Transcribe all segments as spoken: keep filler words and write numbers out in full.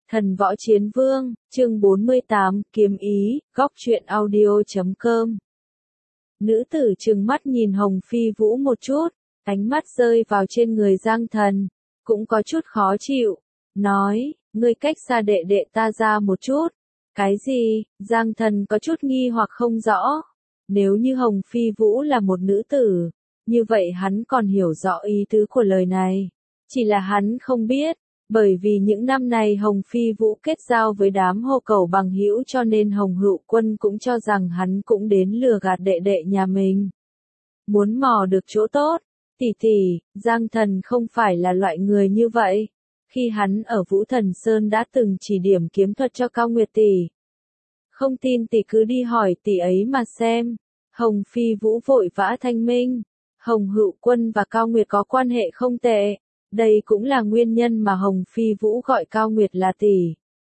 Thần võ chiến vương, chương bốn mươi tám, kiếm ý, góc truyện audio chấm com. Nữ tử trừng mắt nhìn Hồng Phi Vũ một chút, ánh mắt rơi vào trên người Giang Thần, cũng có chút khó chịu, nói, ngươi cách xa đệ đệ ta ra một chút. Cái gì? Giang Thần có chút nghi hoặc không rõ. Nếu như Hồng Phi Vũ là một nữ tử, như vậy hắn còn hiểu rõ ý tứ của lời này. Chỉ là hắn không biết, bởi vì những năm này Hồng Phi Vũ kết giao với đám hô cầu bằng hữu cho nên Hồng Hựu Quân cũng cho rằng hắn cũng đến lừa gạt đệ đệ nhà mình. Muốn mò được chỗ tốt, tỷ tỷ, Giang Thần không phải là loại người như vậy. Khi hắn ở Vũ Thần Sơn đã từng chỉ điểm kiếm thuật cho Cao Nguyệt tỷ. Không tin tỷ cứ đi hỏi tỷ ấy mà xem. Hồng Phi Vũ vội vã thanh minh. Hồng Hựu Quân và Cao Nguyệt có quan hệ không tệ. Đây cũng là nguyên nhân mà Hồng Phi Vũ gọi Cao Nguyệt là tỷ.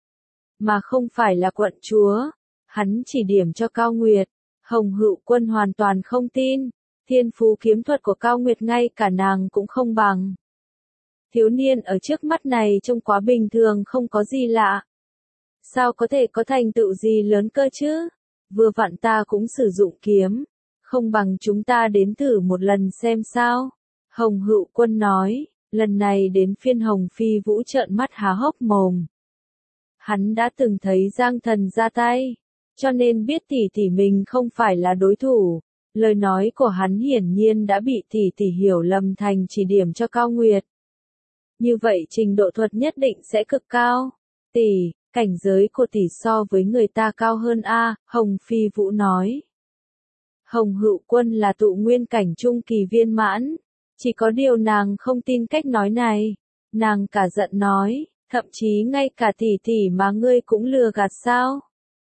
Mà không phải là quận chúa. Hắn chỉ điểm cho Cao Nguyệt. Hồng Hựu Quân hoàn toàn không tin. Thiên phú kiếm thuật của Cao Nguyệt ngay cả nàng cũng không bằng. Thiếu niên ở trước mắt này trông quá bình thường không có gì lạ. Sao có thể có thành tựu gì lớn cơ chứ? Vừa vặn ta cũng sử dụng kiếm. Không bằng chúng ta đến thử một lần xem sao. Hồng Hựu Quân nói. Lần này đến phiên Hồng Phi Vũ trợn mắt há hốc mồm. Hắn đã từng thấy Giang Thần ra tay, cho nên biết tỷ tỷ mình không phải là đối thủ. Lời nói của hắn hiển nhiên đã bị tỷ tỷ hiểu lầm thành chỉ điểm cho Cao Nguyệt. Như vậy trình độ thuật nhất định sẽ cực cao. Tỷ, cảnh giới của tỷ so với người ta cao hơn a, Hồng Phi Vũ nói. Hồng Hựu Quân là tụ nguyên cảnh trung kỳ viên mãn. Chỉ có điều nàng không tin cách nói này. Nàng cả giận nói, thậm chí ngay cả tỷ tỷ mà ngươi cũng lừa gạt sao?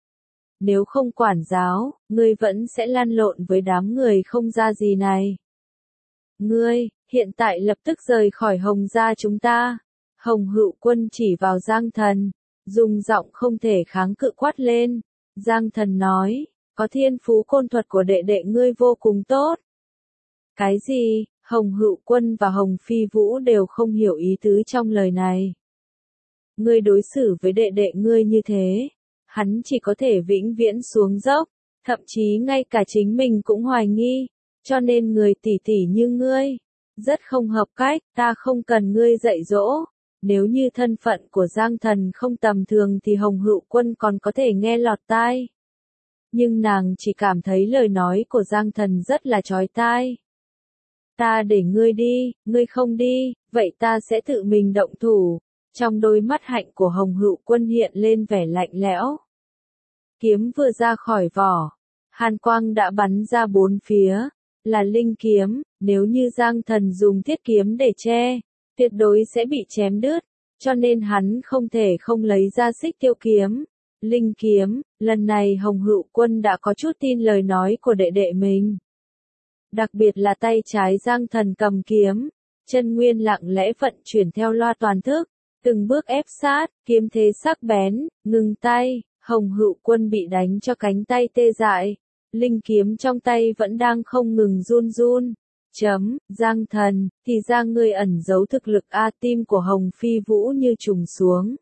Nếu không quản giáo, ngươi vẫn sẽ lăn lộn với đám người không ra gì này. Ngươi, hiện tại lập tức rời khỏi Hồng gia chúng ta. Hồng Hựu Quân chỉ vào Giang Thần, dùng giọng không thể kháng cự quát lên. Giang Thần nói, có thiên phú côn thuật của đệ đệ ngươi vô cùng tốt. Cái gì? Hồng Hựu Quân và Hồng Phi Vũ đều không hiểu ý tứ trong lời này. Ngươi đối xử với đệ đệ ngươi như thế, hắn chỉ có thể vĩnh viễn xuống dốc, thậm chí ngay cả chính mình cũng hoài nghi, cho nên người tỷ tỷ như ngươi, rất không hợp cách, ta không cần ngươi dạy dỗ. Nếu như thân phận của Giang Thần không tầm thường thì Hồng Hựu Quân còn có thể nghe lọt tai. Nhưng nàng chỉ cảm thấy lời nói của Giang Thần rất là chói tai. Ta để ngươi đi, ngươi không đi, vậy ta sẽ tự mình động thủ. Trong đôi mắt hạnh của Hồng Hựu Quân hiện lên vẻ lạnh lẽo. Kiếm vừa ra khỏi vỏ, hàn quang đã bắn ra bốn phía, là linh kiếm, nếu như Giang Thần dùng thiết kiếm để che, tuyệt đối sẽ bị chém đứt, cho nên hắn không thể không lấy ra xích tiêu kiếm. Linh kiếm, lần này Hồng Hựu Quân đã có chút tin lời nói của đệ đệ mình. Đặc biệt là tay trái Giang Thần cầm kiếm, chân nguyên lặng lẽ vận chuyển theo loa toàn thức, từng bước ép sát, kiếm thế sắc bén, ngừng tay, Hồng Hựu Quân bị đánh cho cánh tay tê dại, linh kiếm trong tay vẫn đang không ngừng run run. Chấm, Giang Thần, thì ra ngươi ẩn giấu thực lực a, tim của Hồng Phi Vũ như trùng xuống.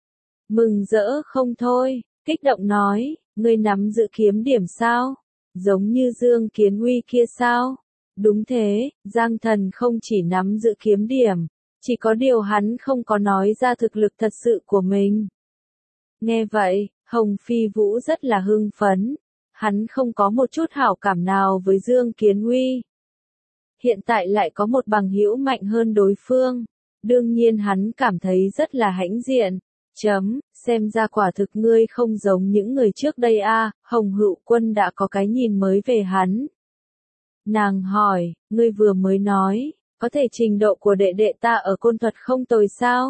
Mừng rỡ không thôi, kích động nói, ngươi nắm giữ kiếm điểm sao? Giống như Dương Kiến Uy kia sao? Đúng thế, Giang Thần không chỉ nắm giữ kiếm điểm, chỉ có điều hắn không có nói ra thực lực thật sự của mình. Nghe vậy, Hồng Phi Vũ rất là hưng phấn, hắn không có một chút hảo cảm nào với Dương Kiến Uy. Hiện tại lại có một bằng hữu mạnh hơn đối phương, đương nhiên hắn cảm thấy rất là hãnh diện. Chấm, xem ra quả thực ngươi không giống những người trước đây a, Hồng Hựu Quân đã có cái nhìn mới về hắn. Nàng hỏi, ngươi vừa mới nói, có thể trình độ của đệ đệ ta ở côn thuật không tồi sao?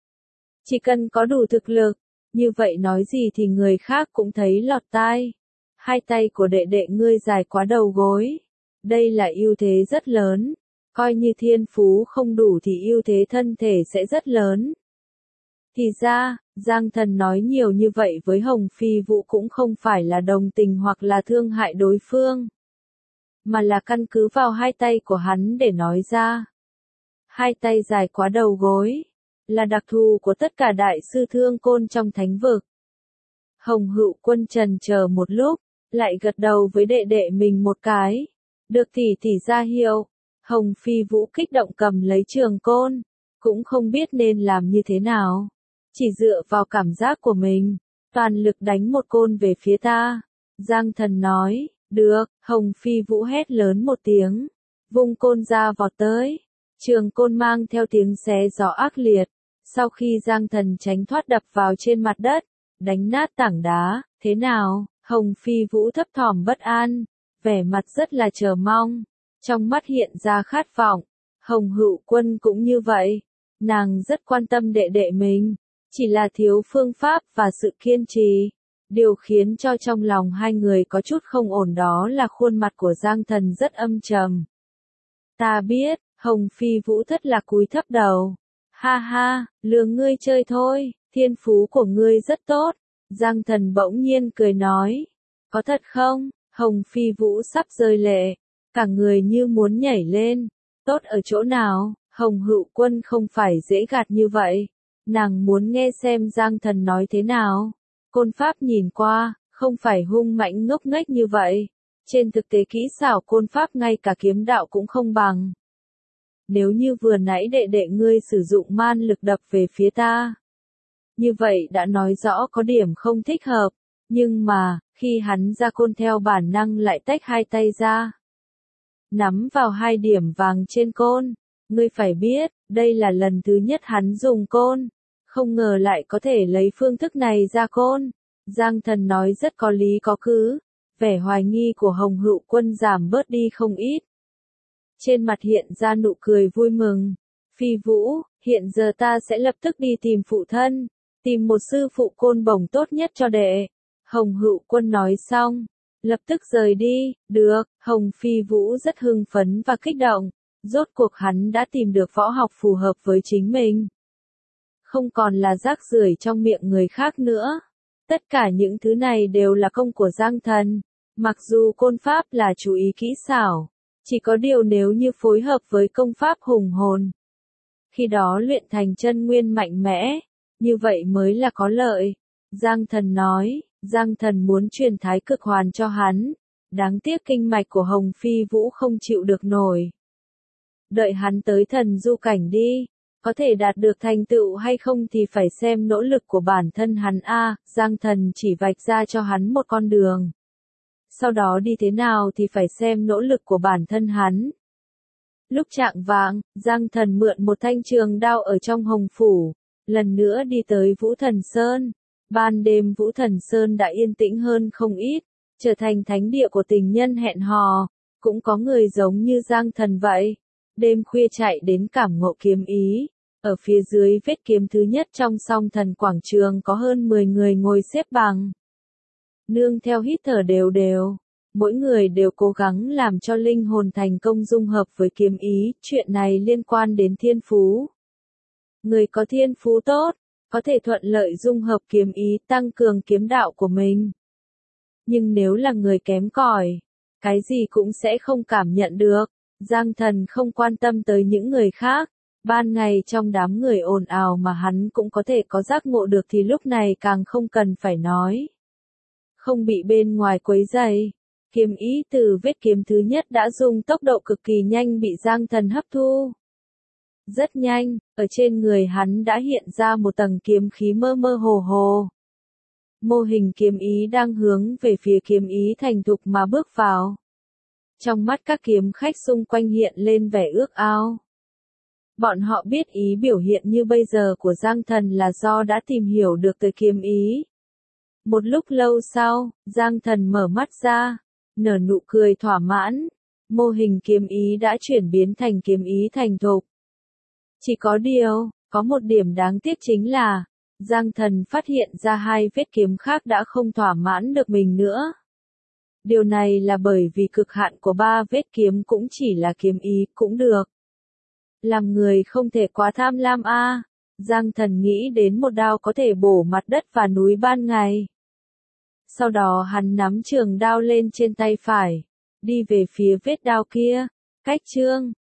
Chỉ cần có đủ thực lực, như vậy nói gì thì người khác cũng thấy lọt tai. Hai tay của đệ đệ ngươi dài quá đầu gối. Đây là ưu thế rất lớn, coi như thiên phú không đủ thì ưu thế thân thể sẽ rất lớn. Thì ra, Giang Thần nói nhiều như vậy với Hồng Phi Vũ cũng không phải là đồng tình hoặc là thương hại đối phương, mà là căn cứ vào hai tay của hắn để nói ra. Hai tay dài quá đầu gối. là đặc thù của tất cả đại sư thương côn trong thánh vực. Hồng Hựu Quân trần chờ một lúc, lại gật đầu với đệ đệ mình một cái. Được tỷ tỷ ra hiệu. Hồng Phi Vũ kích động cầm lấy trường côn, cũng không biết nên làm như thế nào. Chỉ dựa vào cảm giác của mình, toàn lực đánh một côn về phía ta. Giang Thần nói, được, Hồng Phi Vũ hét lớn một tiếng, vung côn ra vọt tới. Trường côn mang theo tiếng xé gió ác liệt, sau khi Giang Thần tránh thoát đập vào trên mặt đất, đánh nát tảng đá. Thế nào? Hồng Phi Vũ thấp thỏm bất an, vẻ mặt rất là chờ mong, trong mắt hiện ra khát vọng. Hồng Hựu Quân cũng như vậy, nàng rất quan tâm đệ đệ mình, chỉ là thiếu phương pháp và sự kiên trì. Điều khiến cho trong lòng hai người có chút không ổn đó là khuôn mặt của Giang Thần rất âm trầm. Ta biết, Hồng Phi Vũ thất lạc cúi thấp đầu. Ha ha, lừa ngươi chơi thôi, thiên phú của ngươi rất tốt. Giang Thần bỗng nhiên cười nói. Có thật không? Hồng Phi Vũ sắp rơi lệ, cả người như muốn nhảy lên. Tốt ở chỗ nào? Hồng Hựu Quân không phải dễ gạt như vậy. Nàng muốn nghe xem Giang Thần nói thế nào. Côn pháp nhìn qua, không phải hung mạnh ngốc nghếch như vậy. Trên thực tế kỹ xảo côn pháp ngay cả kiếm đạo cũng không bằng. Nếu như vừa nãy đệ đệ ngươi sử dụng man lực đập về phía ta, như vậy đã nói rõ có điểm không thích hợp. Nhưng mà, khi hắn ra côn theo bản năng lại tách hai tay ra, nắm vào hai điểm vàng trên côn. Ngươi phải biết, đây là lần thứ nhất hắn dùng côn, không ngờ lại có thể lấy phương thức này ra côn. Giang Thần nói rất có lý có cứ, vẻ hoài nghi của Hồng Hựu Quân giảm bớt đi không ít. Trên mặt hiện ra nụ cười vui mừng. Phi Vũ, hiện giờ ta sẽ lập tức đi tìm phụ thân, tìm một sư phụ côn bổng tốt nhất cho đệ. Hồng Hựu Quân nói xong, lập tức rời đi. Được, Hồng Phi Vũ rất hưng phấn và kích động, rốt cuộc hắn đã tìm được võ học phù hợp với chính mình. Không còn là rác rưởi trong miệng người khác nữa. Tất cả những thứ này đều là công của Giang Thần. Mặc dù côn pháp là chú ý kỹ xảo, chỉ có điều nếu như phối hợp với công pháp hùng hồn, khi đó luyện thành chân nguyên mạnh mẽ, như vậy mới là có lợi. Giang Thần nói, Giang Thần muốn truyền thái cực hoàn cho hắn, đáng tiếc kinh mạch của Hồng Phi Vũ không chịu được nổi. Đợi hắn tới thần du cảnh đi, có thể đạt được thành tựu hay không thì phải xem nỗ lực của bản thân hắn a. Giang Thần chỉ vạch ra cho hắn một con đường. Sau đó đi thế nào thì phải xem nỗ lực của bản thân hắn. Lúc chạng vạng, Giang Thần mượn một thanh trường đao ở trong Hồng Phủ, lần nữa đi tới Vũ Thần Sơn. Ban đêm Vũ Thần Sơn đã yên tĩnh hơn không ít, trở thành thánh địa của tình nhân hẹn hò. Cũng có người giống như Giang Thần vậy, đêm khuya chạy đến cảm ngộ kiếm ý. Ở phía dưới vết kiếm thứ nhất trong song thần quảng trường có hơn mười người ngồi xếp bằng. Nương theo hít thở đều đều, mỗi người đều cố gắng làm cho linh hồn thành công dung hợp với kiếm ý. Chuyện này liên quan đến thiên phú. Người có thiên phú tốt, có thể thuận lợi dung hợp kiếm ý tăng cường kiếm đạo của mình. Nhưng nếu là người kém cỏi, cái gì cũng sẽ không cảm nhận được. Giang Thần không quan tâm tới những người khác. Ban ngày trong đám người ồn ào mà hắn cũng có thể có giác ngộ được thì lúc này càng không cần phải nói. Không bị bên ngoài quấy rầy. Kiếm ý từ vết kiếm thứ nhất đã dùng tốc độ cực kỳ nhanh bị Giang Thần hấp thu. Rất nhanh, ở trên người hắn đã hiện ra một tầng kiếm khí mơ mơ hồ hồ. Mô hình kiếm ý đang hướng về phía kiếm ý thành thục mà bước vào. Trong mắt các kiếm khách xung quanh hiện lên vẻ ước ao. Bọn họ biết ý biểu hiện như bây giờ của Giang Thần là do đã tìm hiểu được tới kiếm ý. Một lúc lâu sau, Giang Thần mở mắt ra, nở nụ cười thỏa mãn. Mô hình kiếm ý đã chuyển biến thành kiếm ý thành thục. Chỉ có điều, có một điểm đáng tiếc chính là, Giang Thần phát hiện ra hai vết kiếm khác đã không thỏa mãn được mình nữa. Điều này là bởi vì cực hạn của ba vết kiếm cũng chỉ là kiếm ý cũng được. Làm người không thể quá tham lam a. À. Giang Thần nghĩ đến một đao có thể bổ mặt đất và núi ban ngày. Sau đó hắn nắm trường đao lên trên tay phải, đi về phía vết đao kia. Cách chương